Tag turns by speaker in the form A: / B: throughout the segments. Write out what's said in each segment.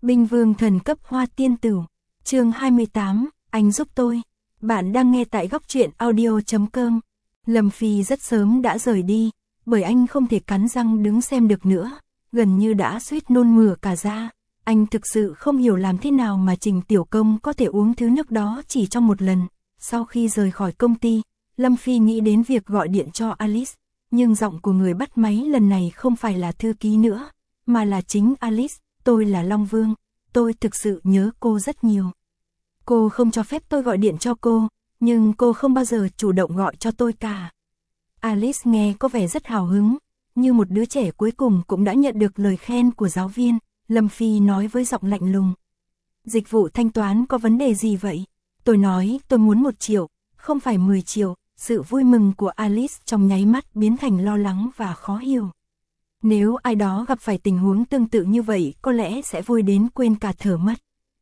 A: Binh vương thần cấp hoa tiên tử. Chương 28, anh giúp tôi. Bạn đang nghe tại góc truyện audio.com. Lâm Phi rất sớm đã rời đi, bởi anh không thể cắn răng đứng xem được nữa, gần như đã suýt nôn mửa cả ra. Anh thực sự không hiểu làm thế nào mà Trình Tiểu Công có thể uống thứ nước đó chỉ trong một lần. Sau khi rời khỏi công ty, Lâm Phi nghĩ đến việc gọi điện cho Alice, nhưng giọng của người bắt máy lần này không phải là thư ký nữa, mà là chính Alice. Tôi là Long Vương, tôi thực sự nhớ cô rất nhiều. Cô không cho phép tôi gọi điện cho cô, nhưng cô không bao giờ chủ động gọi cho tôi cả. Alice nghe có vẻ rất hào hứng, như một đứa trẻ cuối cùng cũng đã nhận được lời khen của giáo viên. Lâm Phi nói với giọng lạnh lùng. Dịch vụ thanh toán có vấn đề gì vậy? Tôi nói tôi muốn 1 triệu, không phải 10 triệu. Sự vui mừng của Alice trong nháy mắt biến thành lo lắng và khó hiểu. Nếu ai đó gặp phải tình huống tương tự như vậy có lẽ sẽ vui đến quên cả thở mất.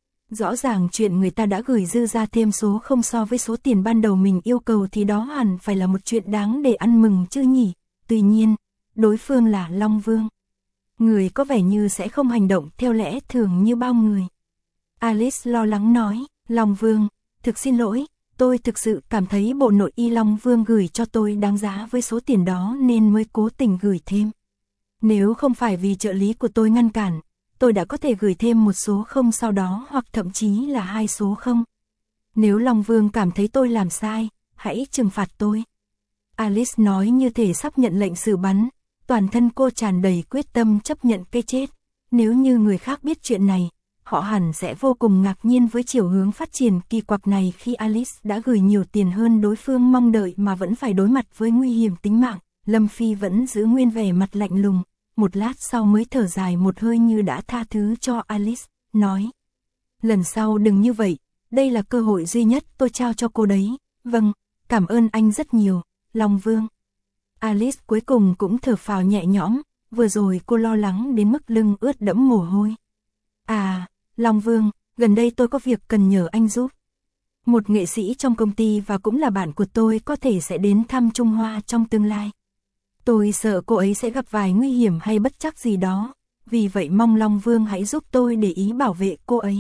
A: Rõ ràng chuyện người ta đã gửi dư ra thêm số không so với số tiền ban đầu mình yêu cầu thì đó hẳn phải là một chuyện đáng để ăn mừng chứ nhỉ. Tuy nhiên, đối phương là Long Vương. Người có vẻ như sẽ không hành động theo lẽ thường như bao người. Alice lo lắng nói, Long Vương, thực xin lỗi, tôi thực sự cảm thấy bộ nội y Long Vương gửi cho tôi đáng giá với số tiền đó nên mới cố tình gửi thêm. Nếu không phải vì trợ lý của tôi ngăn cản, tôi đã có thể gửi thêm một số không sau đó hoặc thậm chí là 2 số không. Nếu Long Vương cảm thấy tôi làm sai, hãy trừng phạt tôi. Alice nói như thể sắp nhận lệnh xử bắn, toàn thân cô tràn đầy quyết tâm chấp nhận cái chết. Nếu như người khác biết chuyện này, họ hẳn sẽ vô cùng ngạc nhiên với chiều hướng phát triển kỳ quặc này khi Alice đã gửi nhiều tiền hơn đối phương mong đợi mà vẫn phải đối mặt với nguy hiểm tính mạng. Lâm Phi vẫn giữ nguyên vẻ mặt lạnh lùng, một lát sau mới thở dài một hơi như đã tha thứ cho Alice, nói. Lần sau đừng như vậy, đây là cơ hội duy nhất tôi trao cho cô đấy. Vâng, cảm ơn anh rất nhiều, Long Vương. Alice cuối cùng cũng thở phào nhẹ nhõm, vừa rồi cô lo lắng đến mức lưng ướt đẫm mồ hôi. À, Long Vương, gần đây tôi có việc cần nhờ anh giúp. Một nghệ sĩ trong công ty và cũng là bạn của tôi có thể sẽ đến thăm Trung Hoa trong tương lai. Tôi sợ cô ấy sẽ gặp vài nguy hiểm hay bất trắc gì đó, vì vậy mong Long Vương hãy giúp tôi để ý bảo vệ cô ấy.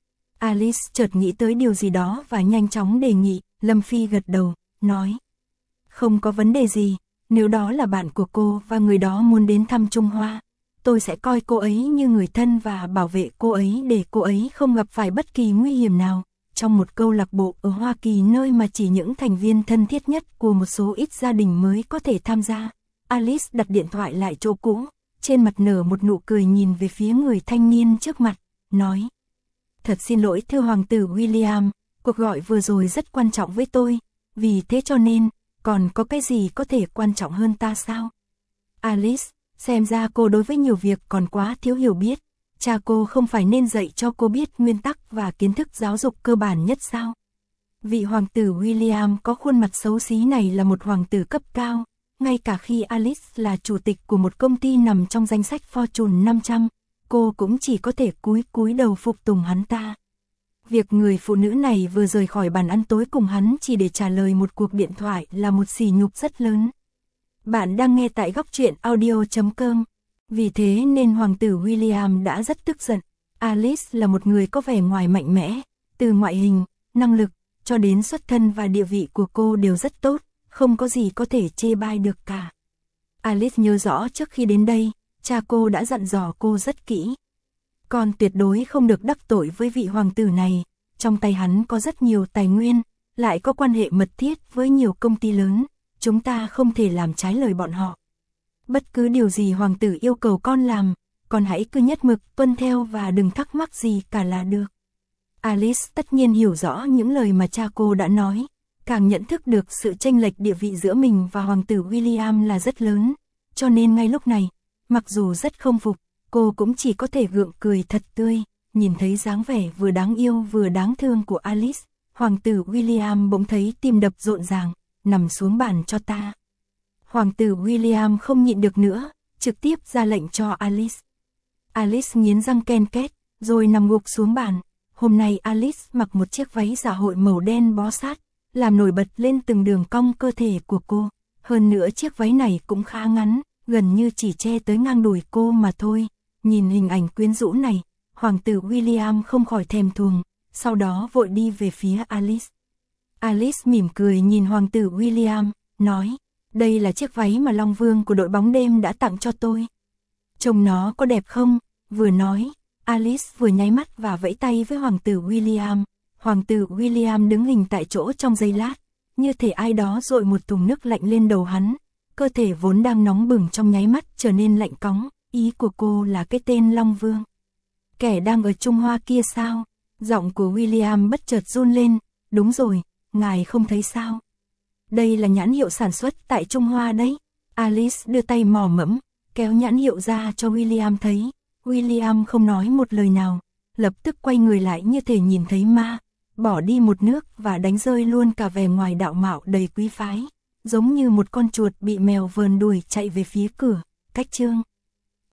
A: Alice chợt nghĩ tới điều gì đó và nhanh chóng đề nghị. Lâm Phi gật đầu, nói. Không có vấn đề gì, nếu đó là bạn của cô và người đó muốn đến thăm Trung Hoa, tôi sẽ coi cô ấy như người thân và bảo vệ cô ấy để cô ấy không gặp phải bất kỳ nguy hiểm nào. Trong một câu lạc bộ ở Hoa Kỳ nơi mà chỉ những thành viên thân thiết nhất của một số ít gia đình mới có thể tham gia, Alice đặt điện thoại lại chỗ cũ, trên mặt nở một nụ cười nhìn về phía người thanh niên trước mặt, nói. Thật xin lỗi thưa Hoàng tử William, cuộc gọi vừa rồi rất quan trọng với tôi, vì thế cho nên, còn có cái gì có thể quan trọng hơn ta sao? Alice, xem ra cô đối với nhiều việc còn quá thiếu hiểu biết, cha cô không phải nên dạy cho cô biết nguyên tắc và kiến thức giáo dục cơ bản nhất sao? Vị Hoàng tử William có khuôn mặt xấu xí này là một hoàng tử cấp cao. Ngay cả khi Alice là chủ tịch của một công ty nằm trong danh sách Fortune 500, cô cũng chỉ có thể cúi đầu phục tùng hắn ta. Việc người phụ nữ này vừa rời khỏi bàn ăn tối cùng hắn chỉ để trả lời một cuộc điện thoại là một sỉ nhục rất lớn. Bạn đang nghe tại góc truyện audio.com. Vì thế nên Hoàng tử William đã rất tức giận. Alice là một người có vẻ ngoài mạnh mẽ, từ ngoại hình, năng lực, cho đến xuất thân và địa vị của cô đều rất tốt. Không có gì có thể chê bai được cả. Alice nhớ rõ trước khi đến đây, cha cô đã dặn dò cô rất kỹ. Con tuyệt đối không được đắc tội với vị hoàng tử này, trong tay hắn có rất nhiều tài nguyên, lại có quan hệ mật thiết với nhiều công ty lớn, chúng ta không thể làm trái lời bọn họ. Bất cứ điều gì hoàng tử yêu cầu con làm, con hãy cứ nhất mực tuân theo và đừng thắc mắc gì cả là được. Alice tất nhiên hiểu rõ những lời mà cha cô đã nói. Càng nhận thức được sự chênh lệch địa vị giữa mình và Hoàng tử William là rất lớn, cho nên ngay lúc này, mặc dù rất không phục, cô cũng chỉ có thể gượng cười thật tươi, nhìn thấy dáng vẻ vừa đáng yêu vừa đáng thương của Alice, Hoàng tử William bỗng thấy tim đập rộn ràng, nằm xuống bàn cho ta. Hoàng tử William không nhịn được nữa, trực tiếp ra lệnh cho Alice. Alice nghiến răng ken két, rồi nằm gục xuống bàn. Hôm nay Alice mặc một chiếc váy dạ hội màu đen bó sát, làm nổi bật lên từng đường cong cơ thể của cô. Hơn nữa chiếc váy này cũng khá ngắn, gần như chỉ che tới ngang đùi cô mà thôi. Nhìn hình ảnh quyến rũ này, Hoàng tử William không khỏi thèm thuồng, sau đó vội đi về phía Alice. Alice mỉm cười nhìn Hoàng tử William, nói, đây là chiếc váy mà Long Vương của đội bóng đêm đã tặng cho tôi. Trông nó có đẹp không? Vừa nói, Alice vừa nháy mắt và vẫy tay với Hoàng tử William. Hoàng tử William đứng hình tại chỗ trong giây lát, như thể ai đó dội một thùng nước lạnh lên đầu hắn. Cơ thể vốn đang nóng bừng trong nháy mắt trở nên lạnh cóng. Ý của cô là cái tên Long Vương. Kẻ đang ở Trung Hoa kia sao? Giọng của William bất chợt run lên. Đúng rồi, ngài không thấy sao? Đây là nhãn hiệu sản xuất tại Trung Hoa đấy. Alice đưa tay mò mẫm, kéo nhãn hiệu ra cho William thấy. William không nói một lời nào, lập tức quay người lại như thể nhìn thấy ma, bỏ đi một nước và đánh rơi luôn cả vẻ ngoài đạo mạo đầy quý phái, giống như một con chuột bị mèo vờn đuôi chạy về phía cửa. Cách chương